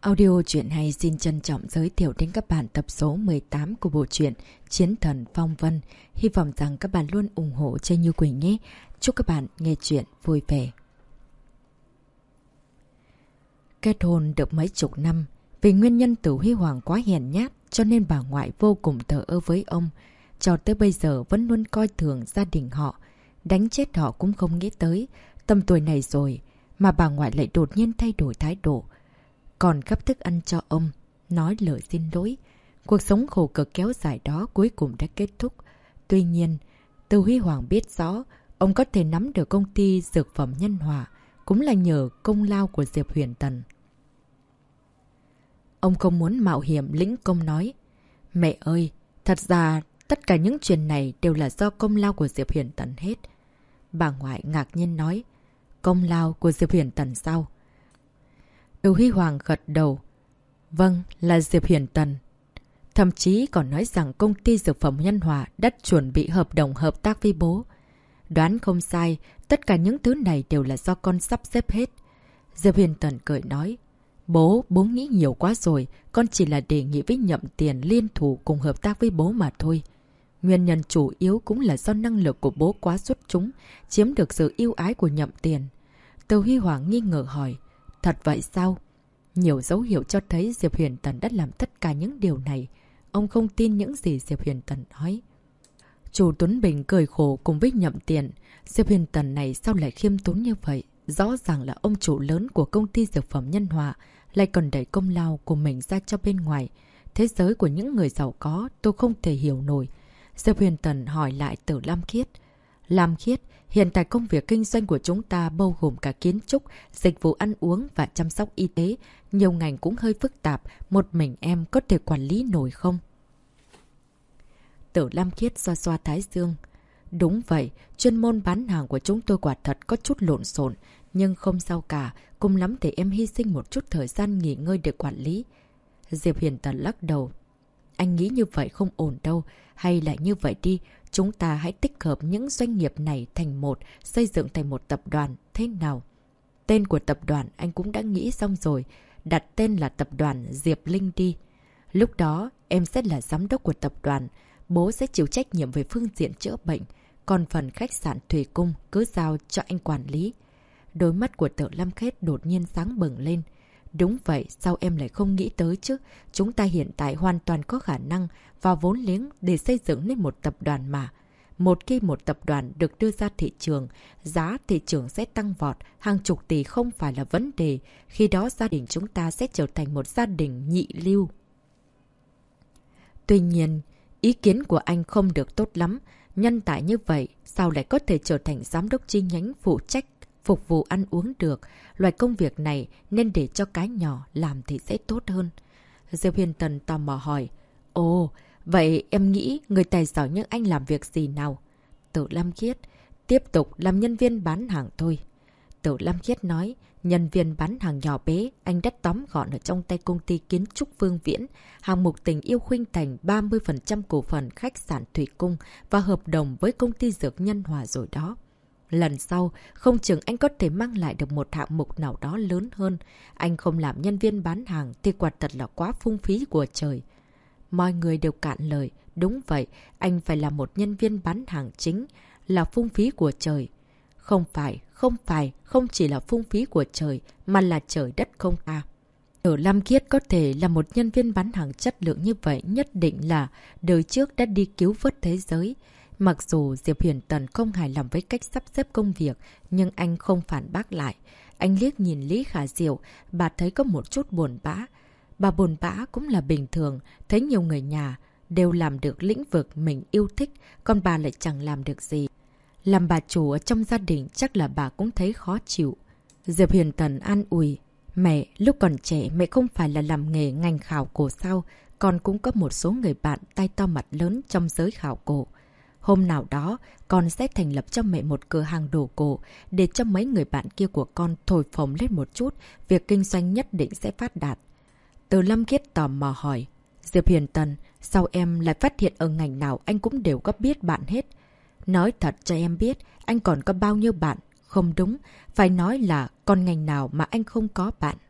Audio truyện hay xin trân trọng giới thiệu đến các bạn tập số 18 của bộ truyện Chiến thần Phong Vân. Hy vọng rằng các bạn luôn ủng hộ cho Như Quỳnh nhé. Chúc các bạn nghe truyện vui vẻ. Kết hôn được mấy chục năm, vì nguyên nhân Tử Huy Hoàng quá hèn nhát cho nên bà ngoại vô cùng thờ ơ với ông. Cho tới bây giờ vẫn luôn coi thường gia đình họ. Đánh chết họ cũng không nghĩ tới. Tầm tuổi này rồi mà bà ngoại lại đột nhiên thay đổi thái độ. Còn gắp thức ăn cho ông, nói lời xin lỗi. Cuộc sống khổ cực kéo dài đó cuối cùng đã kết thúc. Tuy nhiên, Từ Huy Hoàng biết rõ, ông có thể nắm được công ty dược phẩm Nhân Hòa, cũng là nhờ công lao của Diệp Huyền Tần. Ông không muốn mạo hiểm lĩnh công nói. Mẹ ơi, thật ra tất cả những chuyện này đều là do công lao của Diệp Huyền Tần hết. Bà ngoại ngạc nhiên nói. Công lao của Diệp Huyền Tần sao? Từ Huy Hoàng gật đầu. Vâng, là Diệp Huyền Tần. Thậm chí còn nói rằng công ty dược phẩm Nhân Hòa đã chuẩn bị hợp đồng hợp tác với bố. Đoán không sai, tất cả những thứ này đều là do con sắp xếp hết. Diệp Huyền Tần cười nói. Bố nghĩ nhiều quá rồi, con chỉ là đề nghị với Nhậm Tiền liên thủ cùng hợp tác với bố mà thôi. Nguyên nhân chủ yếu cũng là do năng lực của bố quá xuất chúng, chiếm được sự yêu ái của Nhậm Tiền. Từ Huy Hoàng nghi ngờ hỏi. Thật vậy sao? Nhiều dấu hiệu cho thấy Diệp Huyền Tần đã làm tất cả những điều này. Ông không tin những gì Diệp Huyền Tần nói. Chủ Tuấn Bình cười khổ cùng với Nhậm Tiền. Diệp Huyền Tần này sao lại khiêm tốn như vậy? Rõ ràng là ông chủ lớn của công ty dược phẩm Nhân Hòa, lại còn đẩy công lao của mình ra cho bên ngoài. Thế giới của những người giàu có tôi không thể hiểu nổi. Diệp Huyền Tần hỏi lại từ Lam Khiết. Lam Khiết, hiện tại công việc kinh doanh của chúng ta bao gồm cả kiến trúc, dịch vụ ăn uống và chăm sóc y tế. Nhiều ngành cũng hơi phức tạp, một mình em có thể quản lý nổi không? Tử Lam Khiết xoa xoa thái dương. Đúng vậy, chuyên môn bán hàng của chúng tôi quả thật có chút lộn xộn, nhưng không sao cả, cùng lắm để em hy sinh một chút thời gian nghỉ ngơi để quản lý. Diệp Huyền Tần lắc đầu. Anh nghĩ như vậy không ổn đâu, hay là như vậy đi, chúng ta hãy tích hợp những doanh nghiệp này thành một, xây dựng thành một tập đoàn, thế nào? Tên của tập đoàn anh cũng đã nghĩ xong rồi, đặt tên là tập đoàn Diệp Linh đi. Lúc đó em sẽ là giám đốc của tập đoàn, bố sẽ chịu trách nhiệm về phương diện chữa bệnh, còn phần khách sạn Thủy Cung cứ giao cho anh quản lý. Đôi mắt của Tử Lam Khiết đột nhiên sáng bừng lên. Đúng vậy, sao em lại không nghĩ tới chứ? Chúng ta hiện tại hoàn toàn có khả năng và vốn liếng để xây dựng nên một tập đoàn mà. Một khi một tập đoàn được đưa ra thị trường, giá thị trường sẽ tăng vọt, hàng chục tỷ không phải là vấn đề. Khi đó gia đình chúng ta sẽ trở thành một gia đình nhị lưu. Tuy nhiên, ý kiến của anh không được tốt lắm. Nhân tài như vậy, sao lại có thể trở thành giám đốc chi nhánh phụ trách phục vụ ăn uống được? Loại công việc này nên để cho cái nhỏ làm thì sẽ tốt hơn. Diệp Huyền Tần tò mò hỏi. Ồ, vậy em nghĩ người tài giỏi như anh làm việc gì nào? Tử Lam Khiết. Tiếp tục làm nhân viên bán hàng thôi. Tử Lam Khiết nói. Nhân viên bán hàng nhỏ bé, anh đã tóm gọn ở trong tay công ty kiến trúc Phương Viễn, hàng mục Tình Yêu Khuynh Thành 30% cổ phần khách sạn Thủy Cung và hợp đồng với công ty dược Nhân Hòa rồi đó. Lần sau, không chừng anh có thể mang lại được một hạng mục nào đó lớn hơn. Anh không làm nhân viên bán hàng thì quả thật là quá phung phí của trời. Mọi người đều cạn lời. Đúng vậy, anh phải là một nhân viên bán hàng chính, là phung phí của trời. Không chỉ là phung phí của trời, mà là trời đất không tha. Ở Lam Khiết có thể là một nhân viên bán hàng chất lượng như vậy nhất định là đời trước đã đi cứu vớt thế giới. Mặc dù Diệp Huyền Tần không hài lòng với cách sắp xếp công việc, nhưng anh không phản bác lại. Anh liếc nhìn Lý Khả Diệu, bà thấy có một chút buồn bã. Bà buồn bã cũng là bình thường, thấy nhiều người nhà đều làm được lĩnh vực mình yêu thích, còn bà lại chẳng làm được gì. Làm bà chủ ở trong gia đình chắc là bà cũng thấy khó chịu. Diệp Huyền Tần an ủi. Mẹ, lúc còn trẻ mẹ không phải là làm nghề ngành khảo cổ sao, con cũng có một số người bạn tay to mặt lớn trong giới khảo cổ. Hôm nào đó, con sẽ thành lập cho mẹ một cửa hàng đồ cổ, để cho mấy người bạn kia của con thổi phồng lên một chút, việc kinh doanh nhất định sẽ phát đạt. Từ Lâm Khiết tò mò hỏi. Diệp Huyền Tần, sao em lại phát hiện ở ngành nào anh cũng đều có biết bạn hết? Nói thật cho em biết, anh còn có bao nhiêu bạn? Không đúng, phải nói là còn ngành nào mà anh không có bạn.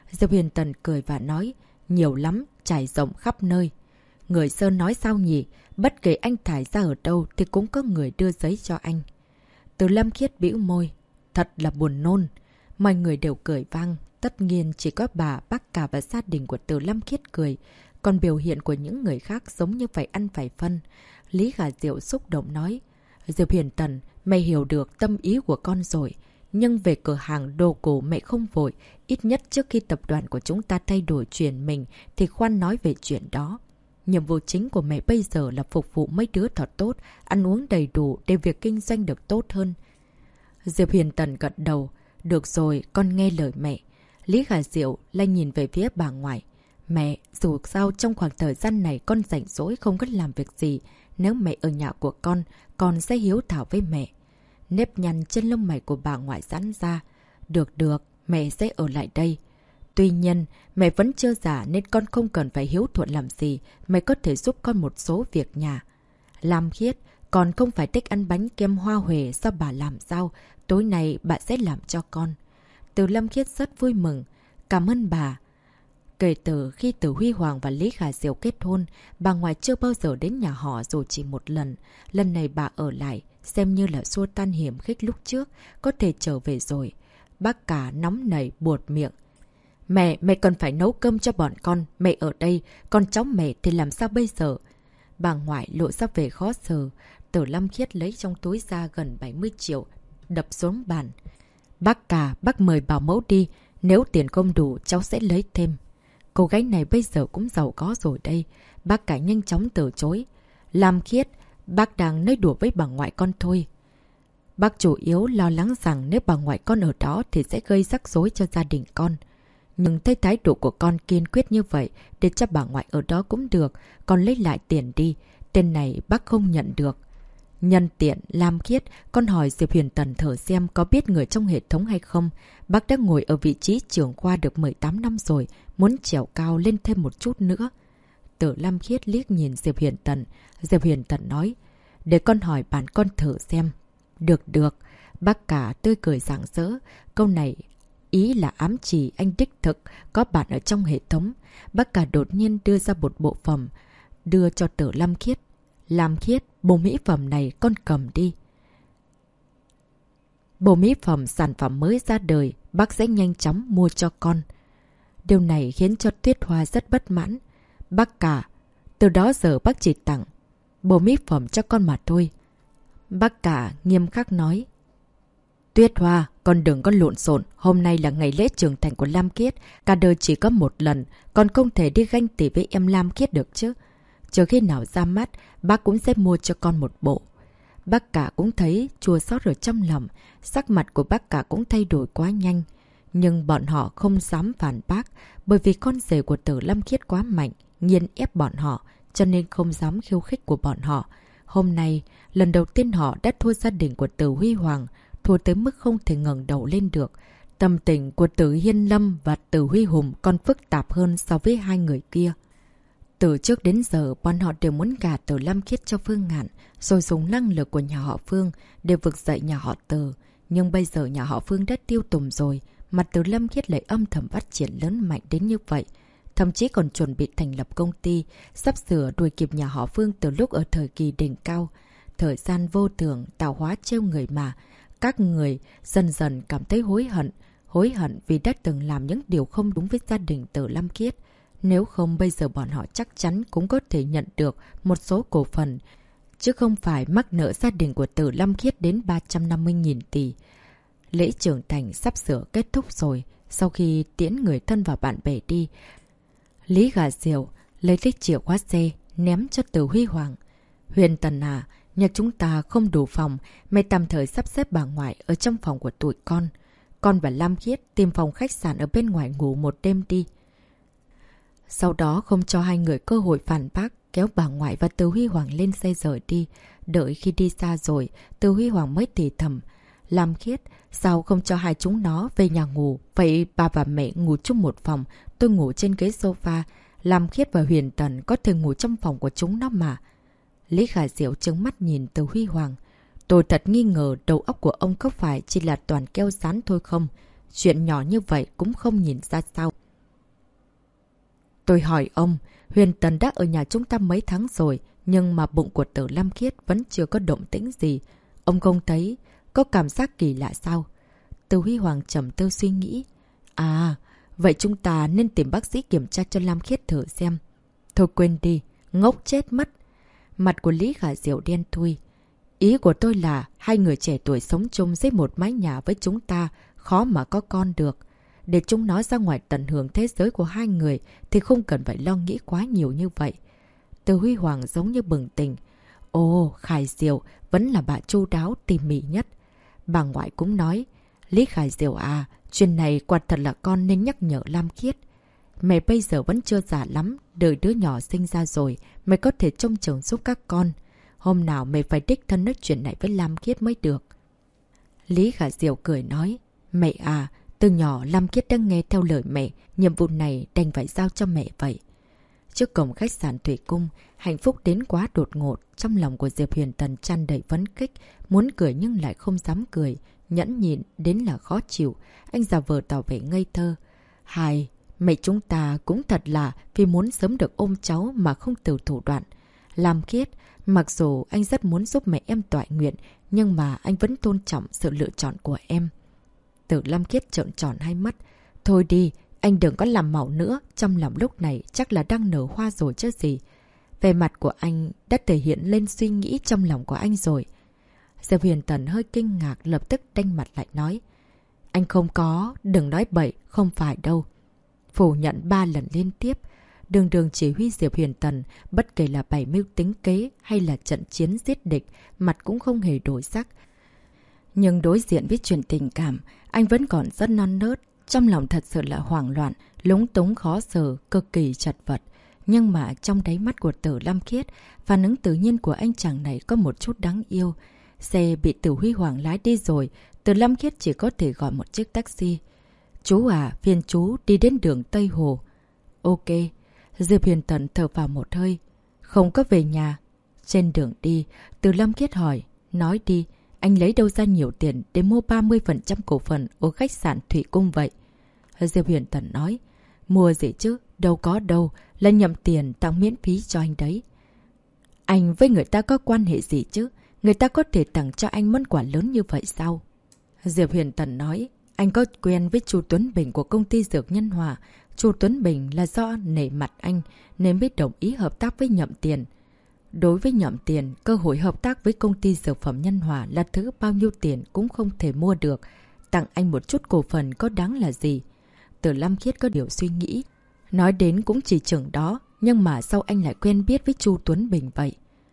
Diệp Huyền Tần cười và nói, nhiều lắm, trải rộng khắp nơi. Người Sơn nói sao nhỉ? Bất kể anh thải ra ở đâu thì cũng có người đưa giấy cho anh. Từ Lâm Khiết bĩu môi. Thật là buồn nôn. Mọi người đều cười vang. Tất nhiên chỉ có bà, bác cả và gia đình của Từ Lâm Khiết cười. Còn biểu hiện của những người khác giống như phải ăn phải phân. Lý Khả Diệu xúc động nói. Diệp Huyền Tần, mày hiểu được tâm ý của con rồi. Nhưng về cửa hàng đồ cổ mẹ không vội. Ít nhất trước khi tập đoàn của chúng ta thay đổi chuyển mình thì khoan nói về chuyện đó. Nhiệm vụ chính của mẹ bây giờ là phục vụ mấy đứa thật tốt, ăn uống đầy đủ để việc kinh doanh được tốt hơn. Diệp Huyền Tần gật đầu. Được rồi, con nghe lời mẹ. Lý Khả Diệu lại nhìn về phía bà ngoại. Mẹ, dù sao trong khoảng thời gian này con rảnh rỗi không có làm việc gì. Nếu mẹ ở nhà của con sẽ hiếu thảo với mẹ. Nếp nhăn trên lông mày của bà ngoại giãn ra. Được, mẹ sẽ ở lại đây. Tuy nhiên, mẹ vẫn chưa già nên con không cần phải hiếu thuận làm gì. Mẹ có thể giúp con một số việc nhà. Lam Khiết, con không phải thích ăn bánh kem hoa huệ sao bà làm sao? Tối nay bà sẽ làm cho con. Từ Lam Khiết rất vui mừng. Cảm ơn bà. Kể từ khi Từ Huy Hoàng và Lý Khả Diệu kết hôn, bà ngoại chưa bao giờ đến nhà họ dù chỉ một lần. Lần này bà ở lại, xem như là xua tan hiểm khích lúc trước, có thể trở về rồi. Bác cả nóng nảy buột miệng. Mẹ cần phải nấu cơm cho bọn con, mẹ ở đây, con cháu mẹ thì làm sao bây giờ? Bà ngoại lộ ra về khó xử. Từ Lâm Khiết lấy trong túi ra gần 70 triệu, đập xuống bàn. Bác cả, bác mời bảo mẫu đi, nếu tiền không đủ cháu sẽ lấy thêm. Cô gái này bây giờ cũng giàu có rồi đây. Bác cả nhanh chóng từ chối. Lam Khiết, bác đang nói đùa với bà ngoại con thôi. Bác chủ yếu lo lắng rằng nếu bà ngoại con ở đó thì sẽ gây rắc rối cho gia đình con. Nhưng thấy thái độ của con kiên quyết như vậy, để cho bà ngoại ở đó cũng được, con lấy lại tiền đi. Tiền này bác không nhận được. Nhân tiện, Lam Khiết, con hỏi Diệp Huyền Tần thử xem có biết người trong hệ thống hay không. Bác đã ngồi ở vị trí trưởng khoa được 18 năm rồi, muốn trèo cao lên thêm một chút nữa. Từ Lam Khiết liếc nhìn Diệp Huyền Tần. Diệp Huyền Tần nói, để con hỏi bạn con thử xem. Được. Bác cả tươi cười rạng rỡ. Câu này ý là ám chỉ anh đích thực có bạn ở trong hệ thống. Bác cả đột nhiên đưa ra một bộ phẩm, đưa cho Từ Lam Khiết. Lam Khiết, bộ mỹ phẩm này con cầm đi. Bộ mỹ phẩm sản phẩm mới ra đời, bác sẽ nhanh chóng mua cho con. Điều này khiến cho Tuyết Hoa rất bất mãn. Bác cả, từ đó giờ bác chỉ tặng bộ mỹ phẩm cho con mà thôi. Bác cả nghiêm khắc nói. Tuyết Hoa, con đừng có lộn xộn. Hôm nay là ngày lễ trưởng thành của Lam Khiết. Cả đời chỉ có một lần. Con không thể đi ganh tị với em Lam Khiết được chứ. Chờ khi nào ra mắt, bác cũng sẽ mua cho con một bộ. Bác cả cũng thấy chua xót ở trong lòng. Sắc mặt của bác cả cũng thay đổi quá nhanh. Nhưng bọn họ không dám phản bác. Bởi vì con rể của Từ Lam Khiết quá mạnh, nghiền ép bọn họ. Cho nên không dám khiêu khích của bọn họ. Hôm nay, lần đầu tiên họ đã thua gia đình của Từ Huy Hoàng. Thua tới mức không thể ngẩng đầu lên được. Tâm tình của Từ Hiên Lâm và Từ Huy Hùng còn phức tạp hơn so với hai người kia. Từ trước đến giờ, bọn họ đều muốn gả Từ Lam Khiết cho Phương Ngạn, rồi dùng năng lực của nhà họ Phương để vực dậy nhà họ Từ. Nhưng bây giờ nhà họ Phương đã tiêu tùng rồi, mà Từ Lam Khiết lại âm thầm phát triển lớn mạnh đến như vậy. Thậm chí còn chuẩn bị thành lập công ty, sắp sửa đuổi kịp nhà họ Phương từ lúc ở thời kỳ đỉnh cao. Thời gian vô thường, tạo hóa trêu người mà. Các người dần dần cảm thấy hối hận vì đã từng làm những điều không đúng với gia đình Từ Lam Khiết. Nếu không bây giờ bọn họ chắc chắn cũng có thể nhận được một số cổ phần, chứ không phải mắc nợ gia đình của Từ Lam Khiết đến 350.000 tỷ. Lễ trưởng thành sắp sửa kết thúc rồi. Sau khi tiễn người thân và bạn bè đi, Lý Khả Diệu lấy chiếc chìa khóa xe ném cho Từ Huy Hoàng. Huyền Tần à, nhà chúng ta không đủ phòng, mày tạm thời sắp xếp bà ngoại ở trong phòng của tụi con. Con và Lam Khiết tìm phòng khách sạn ở bên ngoài ngủ một đêm đi. Sau đó không cho hai người cơ hội phản bác, kéo bà ngoại và Từ Huy Hoàng lên xe rời đi. Đợi khi đi xa rồi, Từ Huy Hoàng mới thì thầm. Lam Khiết, sao không cho hai chúng nó về nhà ngủ? Vậy bà và mẹ ngủ chung một phòng, tôi ngủ trên ghế sofa. Lam Khiết và Huyền Tần có thể ngủ trong phòng của chúng nó mà. Lý Khả Diệu trừng mắt nhìn Từ Huy Hoàng. Tôi thật nghi ngờ đầu óc của ông có phải chỉ là toàn keo rán thôi không? Chuyện nhỏ như vậy cũng không nhìn ra sao. Tôi hỏi ông, Huyền Tần đã ở nhà chúng ta mấy tháng rồi, nhưng mà bụng của Tử Lam Khiết vẫn chưa có động tĩnh gì. Ông không thấy, có cảm giác kỳ lạ sao? Từ Huy Hoàng trầm tư suy nghĩ. À, vậy chúng ta nên tìm bác sĩ kiểm tra cho Lam Khiết thử xem. Thôi quên đi, ngốc chết mất. Mặt của Lý Khả Diệu đen thui. Ý của tôi là hai người trẻ tuổi sống chung dưới một mái nhà với chúng ta, khó mà có con được. Để chúng nó ra ngoài tận hưởng thế giới của hai người thì không cần phải lo nghĩ quá nhiều như vậy. Từ Huy Hoàng giống như bừng tỉnh. Ồ, Khải Diệu vẫn là bà chu đáo tỉ mỉ nhất. Bà ngoại cũng nói, Lý Khải Diệu à, chuyện này quả thật là con nên nhắc nhở Lam Khiết. Mẹ bây giờ vẫn chưa già lắm, đợi đứa nhỏ sinh ra rồi, mẹ có thể trông chừng giúp các con. Hôm nào mẹ phải đích thân nói chuyện này với Lam Khiết mới được. Lý Khả Diệu cười nói, mẹ à, từ nhỏ Lam Khiết đã nghe theo lời mẹ, nhiệm vụ này đành phải giao cho mẹ vậy. Trước cổng khách sạn Thủy Cung, hạnh phúc đến quá đột ngột, trong lòng của Diệp Huyền Tần tràn đầy phấn khích, muốn cười nhưng lại không dám cười, nhẫn nhịn đến là khó chịu, anh giả vờ tỏ vẻ ngây thơ. Hai, mẹ chúng ta cũng thật là vì muốn sớm được ôm cháu mà không từ thủ đoạn. Lam Khiết, mặc dù anh rất muốn giúp mẹ em toại nguyện, nhưng mà anh vẫn tôn trọng sự lựa chọn của em. Tử Lam Khiết trợn tròn hai mắt. Thôi đi, anh đừng có làm màu nữa, trong lòng lúc này chắc là đang nở hoa rồi chứ gì. Về mặt của anh đã thể hiện lên suy nghĩ trong lòng của anh rồi. Diệp Huyền Tần hơi kinh ngạc, lập tức đanh mặt lại nói. Anh không có, đừng nói bậy, không phải đâu. Phủ nhận 3 lần liên tiếp. Đường đường chỉ huy Diệp Huyền Tần, bất kể là bày mưu tính kế hay là trận chiến giết địch, mặt cũng không hề đổi sắc. Nhưng đối diện với chuyện tình cảm, anh vẫn còn rất non nớt, trong lòng thật sự là hoảng loạn, lúng túng khó xử, cực kỳ chật vật. Nhưng mà trong đáy mắt của Tử Lam Khiết, phản ứng tự nhiên của anh chàng này có một chút đáng yêu. Xe bị Tử Huy Hoàng lái đi rồi, Tử Lam Khiết chỉ có thể gọi một chiếc taxi. Chú à, phiền chú đi đến đường Tây Hồ. Ok. Diệp Huyền Tần thở vào một hơi. Không có về nhà. Trên đường đi, Tử Lam Khiết hỏi. Nói đi, anh lấy đâu ra nhiều tiền để mua 30% cổ phần ở khách sạn Thủy Cung vậy? Diệp Huyền Tần nói. Mua gì chứ? Đâu có đâu. Là nhậm tiền tặng miễn phí cho anh đấy. Anh với người ta có quan hệ gì chứ? Người ta có thể tặng cho anh món quà lớn như vậy sao? Diệp Huyền Tần nói. Anh có quen với Chu Tuấn Bình của công ty Dược Nhân Hòa. Chu Tuấn Bình là do nể mặt anh nên mới đồng ý hợp tác với Nhậm Tiền. Đối với Nhậm Tiền, cơ hội hợp tác với công ty Dược Phẩm Nhân Hòa là thứ bao nhiêu tiền cũng không thể mua được. Tặng anh một chút cổ phần có đáng là gì? Tử Lam Khiết có điều suy nghĩ. Nói đến cũng chỉ chừng đó, nhưng mà sao anh lại quen biết với Chu Tuấn Bình vậy?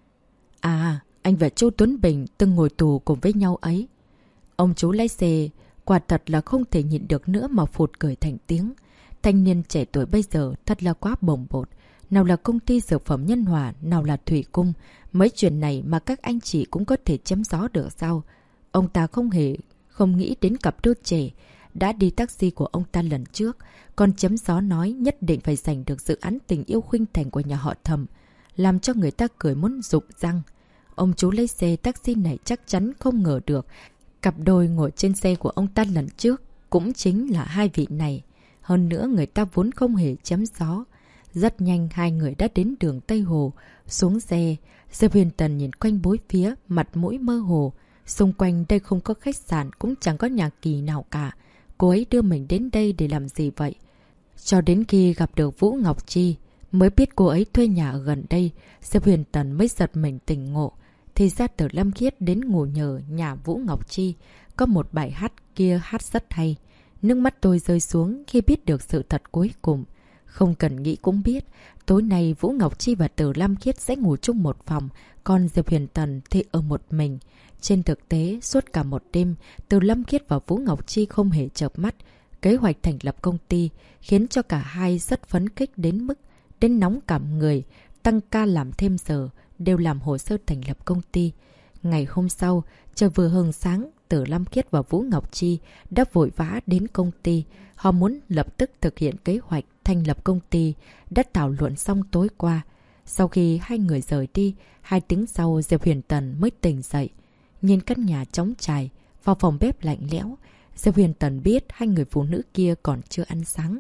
À, anh và Chu Tuấn Bình từng ngồi tù cùng với nhau ấy. Ông chú lái xe quả thật là không thể nhịn được nữa mà phụt cười thành tiếng. Thanh niên trẻ tuổi bây giờ thật là quá bồng bột. Nào là công ty Dược Phẩm Nhân Hòa, nào là Thủy Cung. Mấy chuyện này mà các anh chị cũng có thể chém gió được sao? Ông ta không nghĩ đến cặp đôi trẻ đã đi taxi của ông ta lần trước. Còn chém gió nói nhất định phải giành được dự án tình yêu khuynh thành của nhà họ Thẩm, làm cho người ta cười muốn rụng răng. Ông chú lấy xe taxi này chắc chắn không ngờ được cặp đôi ngồi trên xe của ông ta lần trước cũng chính là hai vị này. Hơn nữa người ta vốn không hề chém gió. Rất nhanh hai người đã đến đường Tây Hồ. Xuống xe, Diệp Huyền Tần nhìn quanh bốn phía, mặt mũi mơ hồ. Xung quanh đây không có khách sạn, cũng chẳng có nhà kỳ nào cả. Cô ấy đưa mình đến đây để làm gì vậy? Cho đến khi gặp được Vũ Ngọc Chi, mới biết cô ấy thuê nhà ở gần đây. Diệp Huyền Tần mới giật mình tỉnh ngộ. Thì ra Tử Lam Khiết đến ngủ nhờ nhà Vũ Ngọc Chi. Có một bài hát kia hát rất hay. Nước mắt tôi rơi xuống khi biết được sự thật cuối cùng. Không cần nghĩ cũng biết, tối nay Vũ Ngọc Chi và Tử Lam Khiết sẽ ngủ chung một phòng, còn Diệp Huyền Tần thì ở một mình. Trên thực tế, suốt cả một đêm, Tử Lam Khiết và Vũ Ngọc Chi không hề chợp mắt. Kế hoạch thành lập công ty khiến cho cả hai rất phấn khích đến nóng cảm người, tăng ca làm thêm giờ, đều làm hồ sơ thành lập công ty. Ngày hôm sau, trời vừa hừng sáng, Tử Lam Khiết và Vũ Ngọc Chi đã vội vã đến công ty. Họ muốn lập tức thực hiện kế hoạch thành lập công ty đã thảo luận xong tối qua. Sau khi hai người rời đi, 2 tiếng sau Diệp Huyền Tần mới tỉnh dậy. Nhìn căn nhà trống trải, vào phòng bếp lạnh lẽo, Diệp Huyền Tần biết hai người phụ nữ kia còn chưa ăn sáng.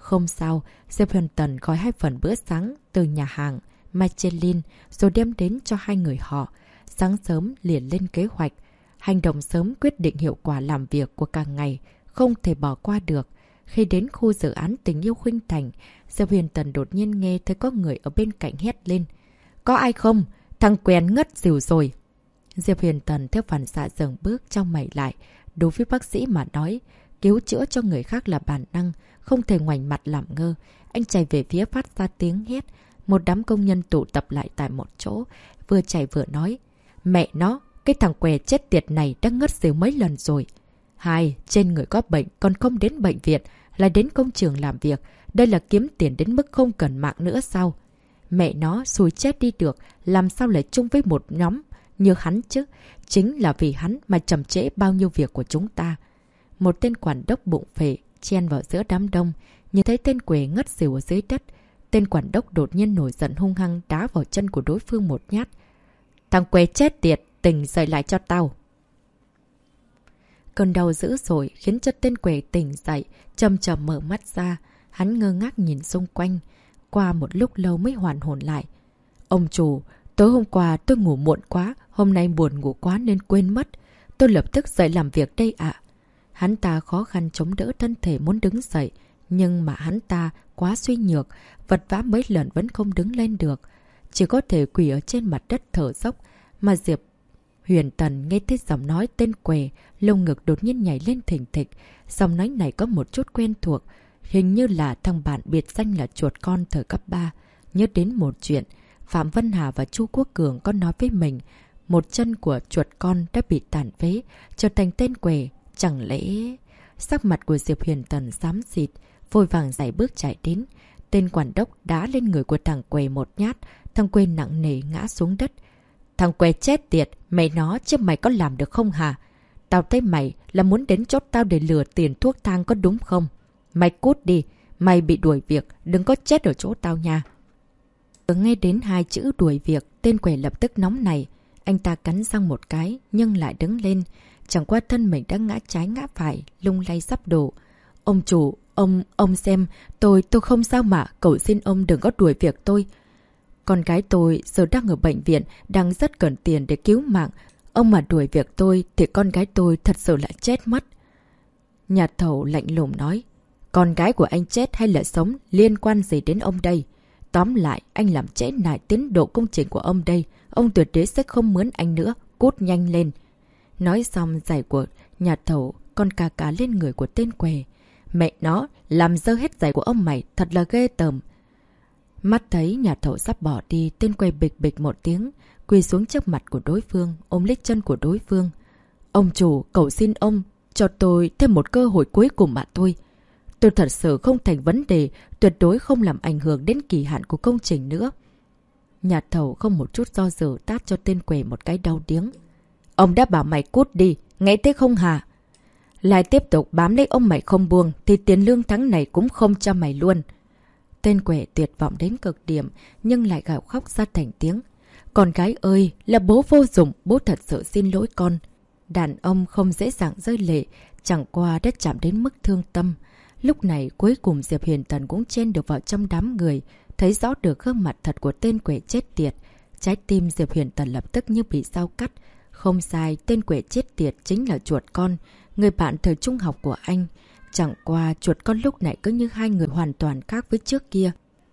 Không sao, Diệp Huyền Tần gói 2 phần bữa sáng từ nhà hàng Michelin rồi đem đến cho 2 người họ. Sáng sớm liền lên kế hoạch. Hành động sớm quyết định hiệu quả làm việc của cả ngày, không thể bỏ qua được. Khi đến khu dự án Tình Yêu Khuynh Thành, Diệp Huyền Tần đột nhiên nghe thấy có người ở bên cạnh hét lên. Có ai không? Thằng Quen ngất xỉu rồi. Diệp Huyền Tần theo phản xạ dừng bước trong mày lại. Đối với bác sĩ mà nói, cứu chữa cho người khác là bản năng, không thể ngoảnh mặt làm ngơ. Anh chạy về phía phát ra tiếng hét. Một đám công nhân tụ tập lại tại một chỗ, vừa chạy vừa nói. Mẹ nó, cái thằng què chết tiệt này đã ngất xỉu mấy lần rồi. Hai, trên người có bệnh còn không đến bệnh viện, lại đến công trường làm việc. Đây là kiếm tiền đến mức không cần mạng nữa sao? Mẹ nó xui chết đi được, làm sao lại chung với một nhóm như hắn chứ? Chính là vì hắn mà chậm trễ bao nhiêu việc của chúng ta. Một tên quản đốc bụng phệ chen vào giữa đám đông, nhìn thấy tên què ngất xỉu ở dưới đất. Tên quản đốc đột nhiên nổi giận hung hăng đá vào chân của đối phương một nhát. Thằng què chết tiệt, tỉnh dậy lại cho tao. Cơn đau dữ dội khiến cho tên què tỉnh dậy, chậm chậm mở mắt ra. Hắn ngơ ngác nhìn xung quanh. Qua một lúc lâu mới hoàn hồn lại. Ông chủ, tối hôm qua tôi ngủ muộn quá, hôm nay buồn ngủ quá nên quên mất. Tôi lập tức dậy làm việc đây ạ. Hắn ta khó khăn chống đỡ thân thể muốn đứng dậy, nhưng mà hắn ta quá suy nhược, vật vã mấy lần vẫn không đứng lên được. Chỉ có thể quỳ ở trên mặt đất thở dốc, mà Diệp Huyền Tần nghe thấy giọng nói tên què, lông ngực đột nhiên nhảy lên thình thịch. Giọng nói này có một chút quen thuộc, hình như là thằng bạn biệt danh là chuột con thời cấp 3. Nhớ đến một chuyện, Phạm Vân Hà và Chu Quốc Cường có nói với mình, một chân của chuột con đã bị tàn phế, trở thành tên què. Chẳng lẽ... Sắc mặt của Diệp Huyền Tần xám xịt, vội vàng giải bước chạy đến. Tên quản đốc đá lên người của thằng què một nhát, thằng què nặng nề ngã xuống đất. Thằng què chết tiệt, mày nó chứ mày có làm được không hả? Tao thấy mày là muốn đến chốt tao để lừa tiền thuốc thang có đúng không? Mày cút đi, mày bị đuổi việc, đừng có chết ở chỗ tao nha. Nghe đến 2 chữ đuổi việc, tên què lập tức nóng này. Anh ta cắn răng một cái, nhưng lại đứng lên. Chẳng qua thân mình đã ngã trái ngã phải, lung lay sắp đổ. Ông chủ, ông xem, tôi không sao mà, cầu xin ông đừng có đuổi việc tôi. Con gái tôi giờ đang ở bệnh viện, đang rất cần tiền để cứu mạng. Ông mà đuổi việc tôi thì con gái tôi thật sự là chết mất. Nhà thầu lạnh lùng nói, con gái của anh chết hay là sống liên quan gì đến ông đây? Tóm lại, anh làm trễ nải tiến độ công trình của ông đây. Ông tuyệt đối sẽ không mướn anh nữa, cút nhanh lên. Nói xong giày của nhà thầu còn cà cá lên người của tên què. Mẹ nó, làm dơ hết giày của ông mày, thật là ghê tởm. Mắt thấy nhà thầu sắp bỏ đi, tên què bịch bịch một tiếng, quỳ xuống trước mặt của đối phương, ôm lấy chân của đối phương. Ông chủ, cầu xin ông, cho tôi thêm một cơ hội cuối cùng mà thôi. Tôi thật sự không thành vấn đề, tuyệt đối không làm ảnh hưởng đến kỳ hạn của công trình nữa. Nhà thầu không một chút do dự tát cho tên què một cái đau điếng. Ông đã bảo mày cút đi, nghe thế không hả? Lại tiếp tục bám lấy ông mày không buông, thì tiền lương tháng này cũng không cho mày luôn. Tên què tuyệt vọng đến cực điểm, nhưng lại gào khóc ra thành tiếng. Con gái ơi, là bố vô dụng, bố thật sự xin lỗi con. Đàn ông không dễ dàng rơi lệ, chẳng qua đã chạm đến mức thương tâm. Lúc này cuối cùng Diệp Huyền Tần cũng chen được vào trong đám người, thấy rõ được gương mặt thật của tên què chết tiệt. Trái tim Diệp Huyền Tần lập tức như bị dao cắt. Không sai, tên què chết tiệt chính là chuột con, người bạn thời trung học của anh. Chẳng qua chuột con lúc này cứ như 2 người hoàn toàn khác với trước kia.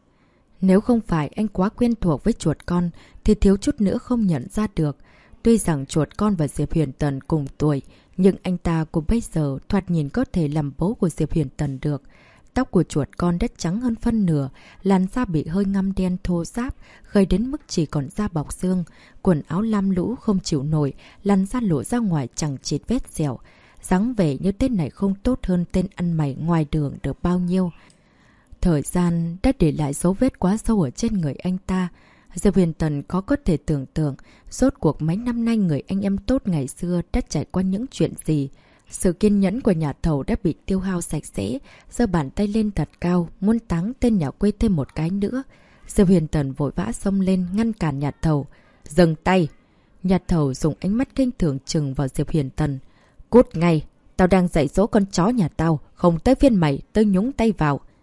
Nếu không phải anh quá quen thuộc với chuột con thì thiếu chút nữa không nhận ra được. Tuy rằng chuột con và Diệp Huyền Tần cùng tuổi, nhưng anh ta cũng bây giờ thoạt nhìn có thể làm bố của Diệp Huyền Tần được. Tóc của chuột con đất trắng hơn phân nửa, làn da bị hơi ngăm đen thô ráp, gây đến mức chỉ còn da bọc xương. Quần áo lam lũ không chịu nổi, làn da lộ ra ngoài chẳng chịt vết dẻo. Dáng vẻ như tên này không tốt hơn tên ăn mày ngoài đường được bao nhiêu. Thời gian đã để lại dấu vết quá sâu ở trên người anh ta. Diệp Huyền Tần có thể tưởng tượng, rốt cuộc mấy năm nay người anh em tốt ngày xưa đã trải qua những chuyện gì. Sự kiên nhẫn của nhà thầu đã bị tiêu hao sạch sẽ, giơ bàn tay lên thật cao, muốn táng tên nhà quê thêm một cái nữa. Diệp Huyền Tần vội vã xông lên ngăn cản nhà thầu. Dừng tay! Nhà thầu dùng ánh mắt kinh thường chừng vào Diệp Huyền Tần. Cút ngay! Tao đang dạy dỗ con chó nhà tao, không tới phiên mày, tôi nhúng tay vào.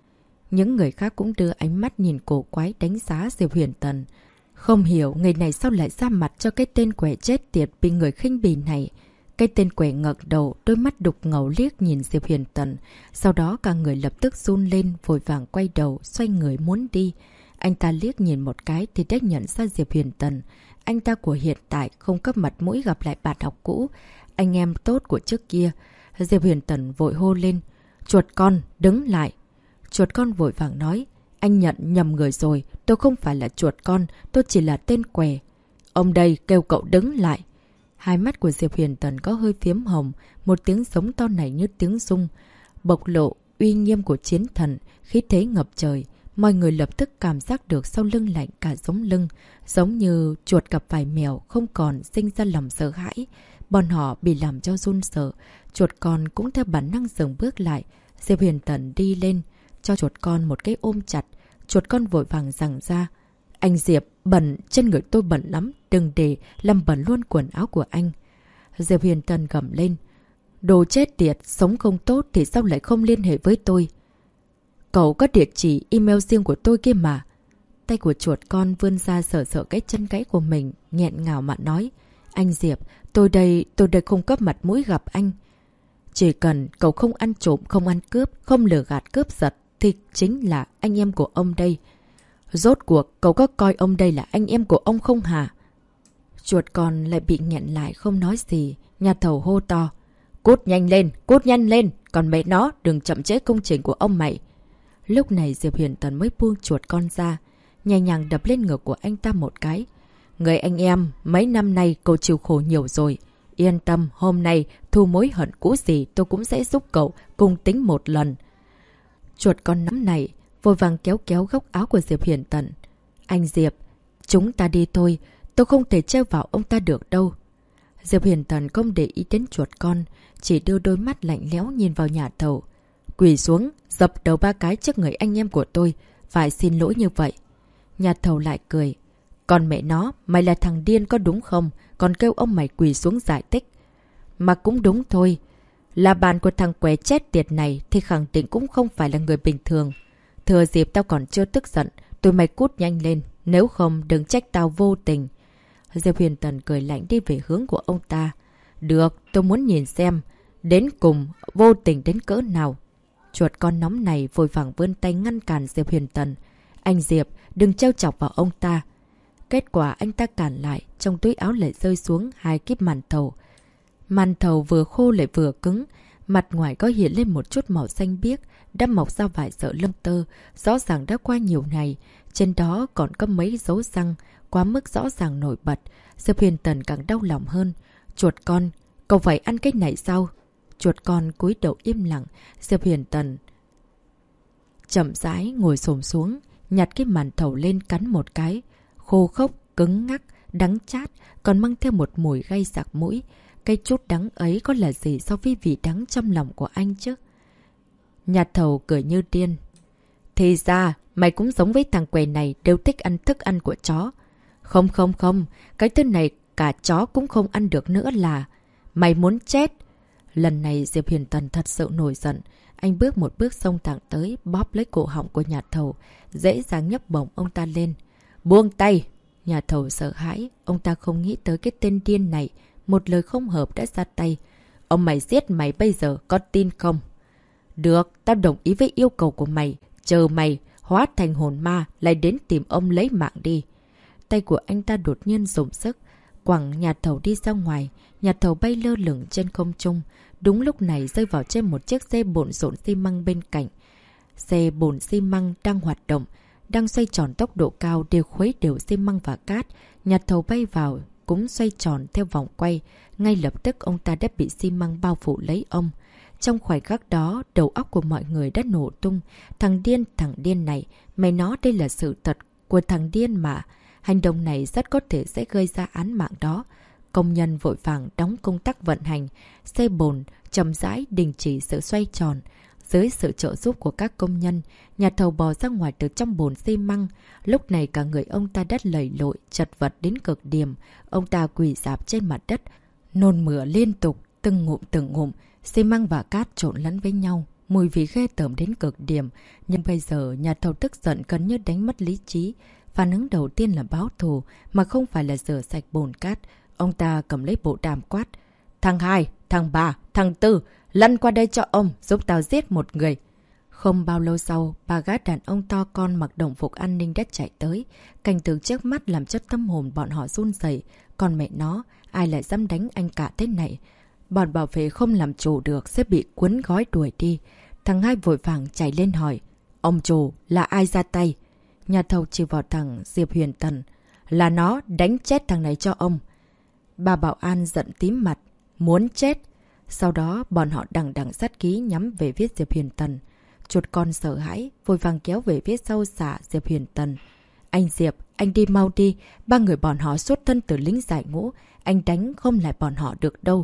Những người khác cũng đưa ánh mắt nhìn cổ quái đánh giá Diệp Huyền Tần. Không hiểu người này sao lại ra mặt cho cái tên quẻ chết tiệt bị người khinh bỉ này. Cái tên quẻ ngẩng đầu, đôi mắt đục ngầu liếc nhìn Diệp Huyền Tần. Sau đó cả người lập tức run lên, vội vàng quay đầu, xoay người muốn đi. Anh ta liếc nhìn một cái thì đã nhận ra Diệp Huyền Tần. Anh ta của hiện tại không có mặt mũi gặp lại bạn học cũ, anh em tốt của trước kia. Diệp Huyền Tần vội hô lên. Chuột con, đứng lại. Chuột con vội vàng nói. Anh nhận nhầm người rồi, tôi không phải là chuột con, tôi chỉ là tên què. Ông đây kêu cậu đứng lại. Hai mắt của Diệp Huyền Tần có hơi phiếm hồng, một tiếng giống to này như tiếng rung. Bộc lộ uy nghiêm của chiến thần, khí thế ngập trời. Mọi người lập tức cảm giác được sau lưng lạnh cả sống lưng, giống như chuột gặp phải mèo không còn sinh ra lòng sợ hãi. Bọn họ bị làm cho run sợ, chuột con cũng theo bản năng dừng bước lại. Diệp Huyền Tần đi lên, cho chuột con một cái ôm chặt. Chuột con vội vàng rằng ra. Anh Diệp, bẩn, trên người tôi bẩn lắm, đừng để làm bẩn luôn quần áo của anh. Diệp Huyền Tần gầm lên. Đồ chết tiệt, sống không tốt thì sao lại không liên hệ với tôi? Cậu có địa chỉ email riêng của tôi kia mà. Tay của chuột con vươn ra sờ sờ cái chân gãy của mình, nghẹn ngào mà nói. Anh Diệp, tôi đây không có mặt mũi gặp anh. Chỉ cần cậu không ăn trộm, không ăn cướp, không lừa gạt cướp giật, thì chính là anh em của ông đây. Rốt cuộc, cậu có coi ông đây là anh em của ông không hả? Chuột con lại bị nghẹn lại không nói gì, nhà thầu hô to. Cút nhanh lên, còn mẹ nó đừng chậm trễ công trình của ông mày. Lúc này Diệp Huyền Tần mới buông chuột con ra, nhẹ nhàng đập lên ngực của anh ta một cái. Người anh em, mấy năm nay cậu chịu khổ nhiều rồi. Yên tâm, hôm nay thu mối hận cũ gì tôi cũng sẽ giúp cậu cùng tính một lần. Chuột con nắm này, vội vàng kéo kéo góc áo của Diệp Huyền Tần. Anh Diệp, chúng ta đi thôi, tôi không thể treo vào ông ta được đâu. Diệp Huyền Tần không để ý đến chuột con, chỉ đưa đôi mắt lạnh lẽo nhìn vào nhà thầu. Quỳ xuống, dập đầu 3 cái trước người anh em của tôi, phải xin lỗi như vậy. Nhà thầu lại cười. Còn mẹ nó, mày là thằng điên có đúng không? Còn kêu ông mày quỳ xuống giải thích. Mà cũng đúng thôi. Là bạn của thằng què chết tiệt này thì khẳng định cũng không phải là người bình thường. Thừa dịp tao còn chưa tức giận, tụi mày cút nhanh lên. Nếu không đừng trách tao vô tình. Diệp Huyền Tần cười lạnh đi về hướng của ông ta. Được, tôi muốn nhìn xem. Đến cùng, vô tình đến cỡ nào. Chuột con nóng này vội vàng vươn tay ngăn cản Diệp Huyền Tần. Anh Diệp, đừng trêu chọc vào ông ta. Kết quả anh ta cản lại, trong túi áo lại rơi xuống 2 kíp màn thầu. Màn thầu vừa khô lại vừa cứng, mặt ngoài có hiện lên một chút màu xanh biếc, đã mọc ra vài sợi lông tơ, rõ ràng đã qua nhiều ngày. Trên đó còn có mấy dấu răng, quá mức rõ ràng nổi bật. Diệp Huyền Tần càng đau lòng hơn. Chuột con, cậu phải ăn cái này sao? Chuột con cúi đầu im lặng. Diệp Huyền Tần chậm rãi ngồi xổm xuống, nhặt cái màn thầu lên cắn một cái. Khô khốc, cứng ngắc, đắng chát, còn mang theo một mùi gây sặc mũi. Cái chút đắng ấy có là gì so với vị đắng trong lòng của anh chứ? Nhà thầu cười như điên. Thì ra, mày cũng giống với thằng què này, đều thích ăn thức ăn của chó. Không, cái thứ này cả chó cũng không ăn được nữa là... Mày muốn chết! Lần này Diệp Huyền Tần thật sự nổi giận. Anh bước một bước xông thẳng tới, bóp lấy cổ họng của nhà thầu, dễ dàng nhấc bổng ông ta lên. Buông tay! Nhà thầu sợ hãi, ông ta không nghĩ tới cái tên điên này, một lời không hợp đã ra tay. Ông mày giết mày bây giờ, có tin không? Được, tao đồng ý với yêu cầu của mày. Chờ mày, hóa thành hồn ma, lại đến tìm ông lấy mạng đi. Tay của anh ta đột nhiên dùng sức, quẳng nhà thầu đi ra ngoài. Nhà thầu bay lơ lửng trên không trung. Đúng lúc này rơi vào trên một chiếc xe bồn rộn xi măng bên cạnh. Xe bồn xi măng đang hoạt động, đang xoay tròn tốc độ cao đều khuấy đều xi măng và cát. Nhà thầu bay vào cũng xoay tròn theo vòng quay. Ngay lập tức ông ta đã bị xi măng bao phủ lấy ông. Trong khoảnh khắc đó, đầu óc của mọi người đã nổ tung. Thằng điên này, mày nói đây là sự thật của thằng điên mà. Hành động này rất có thể sẽ gây ra án mạng đó. Công nhân vội vàng đóng công tắc vận hành. Xe bồn chậm rãi đình chỉ sự xoay tròn. Dưới sự trợ giúp của các công nhân, nhà thầu bò ra ngoài từ trong bồn xi măng. Lúc này cả người ông ta đất lầy lội, chật vật đến cực điểm. Ông ta quỳ rạp trên mặt đất, nôn mửa liên tục, từng ngụm, xi măng và cát trộn lẫn với nhau. mùi vị ghê tởm đến cực điểm. Nhưng bây giờ nhà thầu tức giận gần như đánh mất lý trí. Phản ứng đầu tiên là báo thù, mà không phải là rửa sạch bồn cát. Ông ta cầm lấy bộ đàm quát. Thằng 2, thằng 3, thằng 4, lăn qua đây cho ông, giúp tao giết một người. Không bao lâu sau, ba gã đàn ông to con mặc đồng phục an ninh đã chạy tới. Cảnh tượng trước mắt làm cho tâm hồn bọn họ run rẩy. Còn mẹ nó, ai lại dám đánh anh cả thế này? Bọn bảo vệ không làm chủ được sẽ bị cuốn gói đuổi đi. Thằng 2 vội vàng chạy lên hỏi. Ông chủ, là ai ra tay? Nhà thầu chỉ vào thằng Diệp Huyền Tần. Là nó, đánh chết thằng này cho ông. Bà bảo an giận tím mặt. Muốn chết. Sau đó bọn họ đằng đằng sát khí nhắm về phía Diệp Huyền Tần. Chuột con sợ hãi, vội vàng kéo về phía sau xả Diệp Huyền Tần. Anh Diệp, anh đi mau đi. Ba người bọn họ xuất thân từ lính giải ngũ. Anh đánh không lại bọn họ được đâu.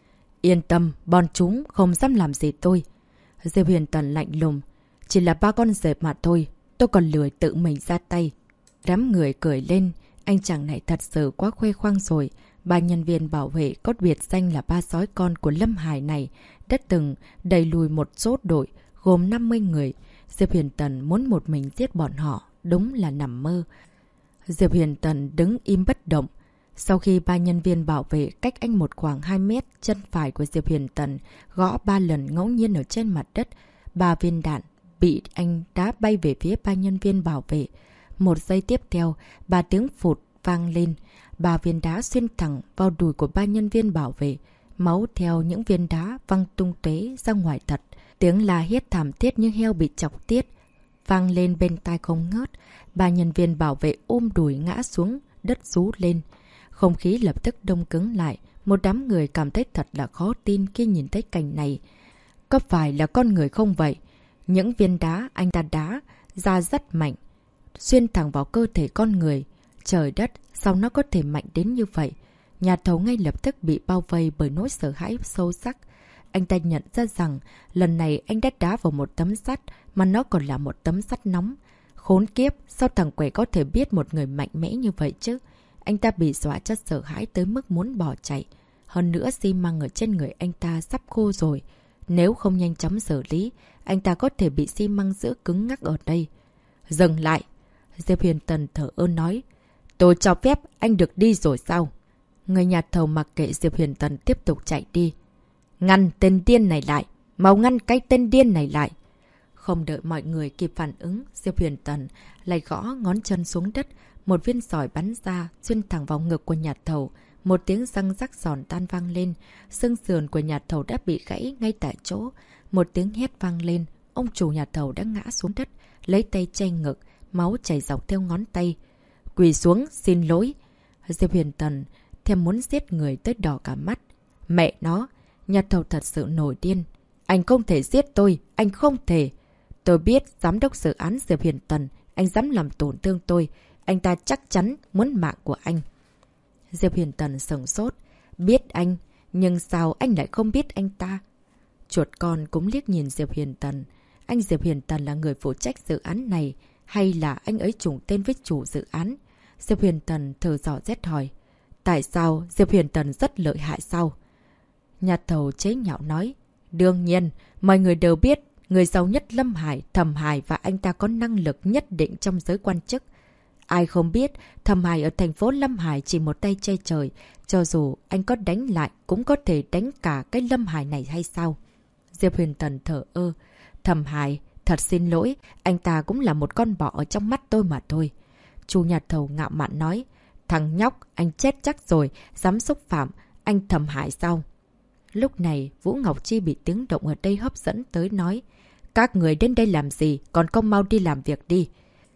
Yên tâm, bọn chúng không dám làm gì tôi. Diệp Huyền Tần lạnh lùng. Chỉ là ba con dẹp mà thôi. Tôi còn lười tự mình ra tay. Đám người cười lên. Anh chàng này thật sự quá khoe khoang rồi. Ba nhân viên bảo vệ có biệt danh là ba sói con của Lâm Hải này đã từng đẩy lùi một số đội gồm 50 người. Diệp Huyền Tần muốn một mình giết bọn họ. Đúng là nằm mơ. Diệp Huyền Tần đứng im bất động. Sau khi ba nhân viên bảo vệ cách anh một khoảng 2 mét, chân phải của Diệp Huyền Tần gõ 3 lần ngẫu nhiên ở trên mặt đất. 3 viên đạn bị anh đá bay về phía ba nhân viên bảo vệ. Một giây tiếp theo, 3 tiếng phụt vang lên. 3 viên đá xuyên thẳng vào đùi của ba nhân viên bảo vệ. Máu theo những viên đá văng tung tóe ra ngoài thật. Tiếng la hét thảm thiết như heo bị chọc tiết vang lên bên tai không ngớt. Ba nhân viên bảo vệ ôm đùi ngã xuống đất rú lên. Không khí lập tức đông cứng lại. Một đám người cảm thấy thật là khó tin khi nhìn thấy cảnh này. Có phải là con người không vậy? Những viên đá anh ta đá ra rất mạnh, xuyên thẳng vào cơ thể con người. Trời đất, sao nó có thể mạnh đến như vậy? Nhà thầu ngay lập tức bị bao vây bởi nỗi sợ hãi sâu sắc. Anh ta nhận ra rằng lần này anh đã đá vào một tấm sắt mà nó còn là một tấm sắt nóng. Khốn kiếp, sao thằng quẻ có thể biết một người mạnh mẽ như vậy chứ? Anh ta bị dọa cho sợ hãi tới mức muốn bỏ chạy. Hơn nữa xi măng ở trên người anh ta sắp khô rồi. Nếu không nhanh chóng xử lý, anh ta có thể bị xi măng giữ cứng ngắc ở đây. Dừng lại! Diệp Huyền Tần thở ơ nói. Tôi cho phép anh được đi rồi sao? Người nhà thầu mặc kệ Diệp Huyền Tần tiếp tục chạy đi. Ngăn tên điên này lại! Mau ngăn cái tên điên này lại! Không đợi mọi người kịp phản ứng, Diệp Huyền Tần lại gõ ngón chân xuống đất. Một viên sỏi bắn ra, xuyên thẳng vào ngực của nhà thầu. Một tiếng răng rắc giòn tan vang lên. Xương sườn của nhà thầu đã bị gãy ngay tại chỗ. Một tiếng hét vang lên. Ông chủ nhà thầu đã ngã xuống đất, lấy tay che ngực, máu chảy dọc theo ngón tay. Quỳ xuống, xin lỗi. Diệp Huyền Tần thèm muốn giết người tới đỏ cả mắt. Mẹ nó, nhà thầu thật sự nổi điên. Anh không thể giết tôi, anh không thể. Tôi biết giám đốc dự án Diệp Huyền Tần, anh dám làm tổn thương tôi. Anh ta chắc chắn muốn mạng của anh. Diệp Huyền Tần sửng sốt. Biết anh, nhưng sao anh lại không biết anh ta? Chuột con cũng liếc nhìn Diệp Huyền Tần. Anh Diệp Huyền Tần là người phụ trách dự án này, hay là anh ấy trùng tên với chủ dự án? Diệp Huyền Tần thở dò rét hỏi. Tại sao Diệp Huyền Tần rất lợi hại sao? Nhà thầu chế nhạo nói. Đương nhiên, mọi người đều biết người giàu nhất Lâm Hải, Thẩm Hải và anh ta có năng lực nhất định trong giới quan chức. Ai không biết, Thẩm Hải ở thành phố Lâm Hải chỉ một tay che trời. Cho dù anh có đánh lại, cũng có thể đánh cả cái Lâm Hải này hay sao? Diệp Huyền Tần thở ơ. Thẩm Hải, thật xin lỗi, anh ta cũng là một con bọ ở trong mắt tôi mà thôi. Chu nhà thầu ngạo mạn nói. Thằng nhóc, anh chết chắc rồi, dám xúc phạm, anh Thẩm Hải sao? Lúc này, Vũ Ngọc Chi bị tiếng động ở đây hấp dẫn tới nói. Các người đến đây làm gì, còn không mau đi làm việc đi.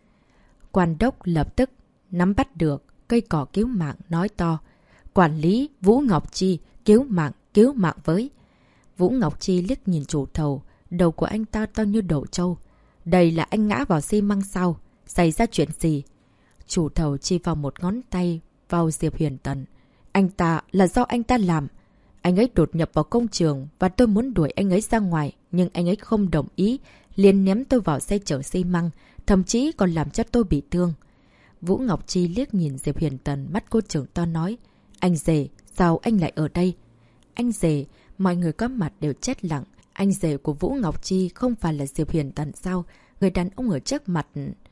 Quan đốc lập tức nắm bắt được cây cỏ cứu mạng nói to. Quản lý Vũ Ngọc Chi, cứu mạng với. Vũ Ngọc Chi liếc nhìn chủ thầu, đầu của anh ta to như đổ trâu. Đây là anh ngã vào xi măng sao? Xảy ra chuyện gì? Chủ thầu chi vào một ngón tay vào Diệp Huyền Tần. Anh ta là do anh ta làm. Anh ấy đột nhập vào công trường và tôi muốn đuổi anh ấy ra ngoài, nhưng anh ấy không đồng ý, liền ném tôi vào xe chở xi măng, thậm chí còn làm cho tôi bị thương. Vũ Ngọc Chi liếc nhìn Diệp Huyền Tần, mắt cô trưởng to nói. Anh rể, sao anh lại ở đây? Anh rể, mọi người có mặt đều chết lặng. Anh rể của Vũ Ngọc Chi không phải là Diệp Huyền Tần sao? Người đàn ông ở trước mặt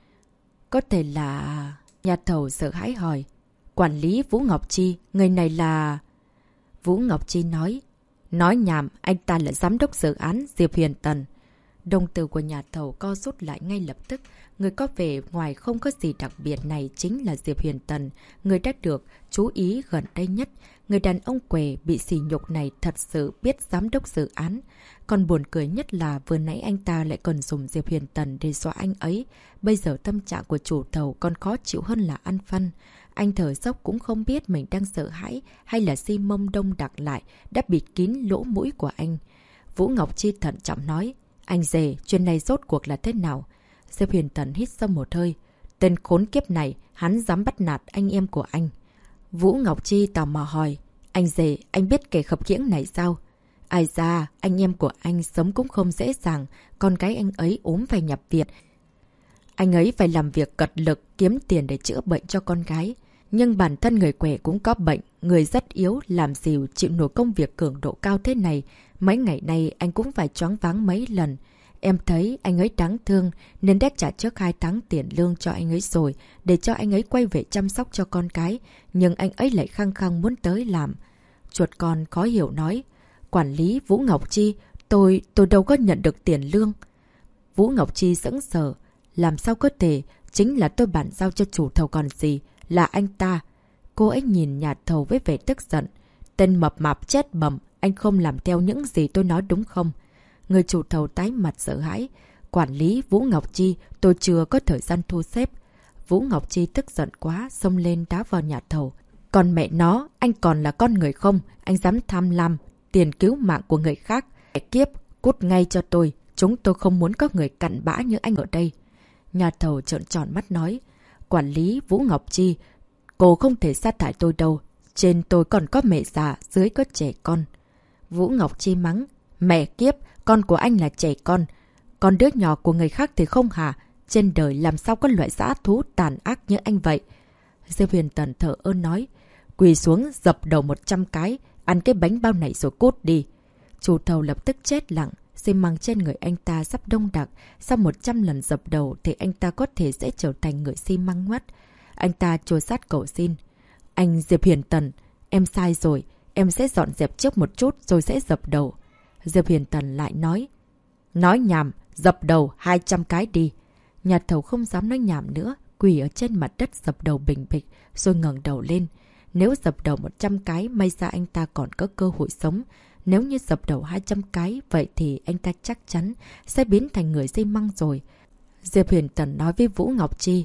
có thể là... Nhà thầu sợ hãi hỏi. Quản lý Vũ Ngọc Chi, người này là... Vũ Ngọc Chi nói nhảm, anh ta là giám đốc dự án Diệp Huyền Tần. Đồng tử của nhà thầu co rút lại ngay lập tức. Người có vẻ ngoài không có gì đặc biệt này chính là Diệp Huyền Tần, người đã được chú ý gần đây nhất. Người đàn ông què bị sỉ nhục này thật sự biết giám đốc dự án. Còn buồn cười nhất là vừa nãy anh ta lại còn dùng Diệp Huyền Tần để dọa anh ấy. Bây giờ tâm trạng của chủ thầu còn khó chịu hơn là ăn phân. Anh thở dốc cũng không biết mình đang sợ hãi hay là xi mông đông đặc lại đã bịt kín lỗ mũi của anh. Vũ Ngọc Chi thận trọng nói. Anh rể, chuyện này rốt cuộc là thế nào? Diệp Huyền Tần hít sâu một hơi. Tên khốn kiếp này, hắn dám bắt nạt anh em của anh. Vũ Ngọc Chi tò mò hỏi. Anh rể, anh biết kẻ khập khiễng này sao? Ai ra, anh em của anh sống cũng không dễ dàng. Con gái anh ấy ốm phải nhập viện. Anh ấy phải làm việc cật lực kiếm tiền để chữa bệnh cho con gái. Nhưng bản thân người khỏe cũng có bệnh. Người rất yếu, làm gì chịu nổi công việc cường độ cao thế này. Mấy ngày nay anh cũng phải choáng váng mấy lần. Em thấy anh ấy đáng thương nên đã trả trước 2 tháng tiền lương cho anh ấy rồi để cho anh ấy quay về chăm sóc cho con cái. Nhưng anh ấy lại khăng khăng muốn tới làm. Chuột con khó hiểu nói. Quản lý Vũ Ngọc Chi, tôi đâu có nhận được tiền lương. Vũ Ngọc Chi sững sờ. Làm sao có thể? Chính là tôi bàn giao cho chủ thầu còn gì. Là anh ta. Cô ấy nhìn nhà thầu với vẻ tức giận. Tên mập mạp chết bầm. Anh không làm theo những gì tôi nói đúng không? Người chủ thầu tái mặt sợ hãi. Quản lý Vũ Ngọc Chi, tôi chưa có thời gian thu xếp. Vũ Ngọc Chi tức giận quá, xông lên đá vào nhà thầu. Còn mẹ nó, anh còn là con người không? Anh dám tham lam tiền cứu mạng của người khác. Mẹ kiếp, cút ngay cho tôi. Chúng tôi không muốn có người cặn bã như anh ở đây. Nhà thầu trợn tròn mắt nói. Quản lý Vũ Ngọc Chi, cô không thể sát hại tôi đâu. Trên tôi còn có mẹ già, dưới có trẻ con. Vũ Ngọc Chi mắng. Mẹ kiếp, con của anh là trẻ con. Còn đứa nhỏ của người khác thì không hả? Trên đời làm sao có loại dã thú tàn ác như anh vậy? Diệp Huyền Tần thở ơn nói. Quỳ xuống dập đầu 100 cái. Ăn cái bánh bao này rồi cút đi. Chủ thầu lập tức chết lặng. Xi măng trên người anh ta sắp đông đặc. Sau 100 lần dập đầu thì anh ta có thể sẽ trở thành người xi măng mất. Anh ta chua sát cầu xin. Anh Diệp Huyền Tần, em sai rồi. Em sẽ dọn dẹp trước một chút rồi sẽ dập đầu. Diệp Huyền Tần lại nói. Nói nhảm, dập đầu 200 cái đi. Nhà thầu không dám nói nhảm nữa. Quỳ ở trên mặt đất dập đầu bình bịch rồi ngẩng đầu lên. Nếu dập đầu 100 cái, may ra anh ta còn có cơ hội sống. Nếu như dập đầu 200 cái, vậy thì anh ta chắc chắn sẽ biến thành người xi măng rồi. Diệp Huyền Tần nói với Vũ Ngọc Chi.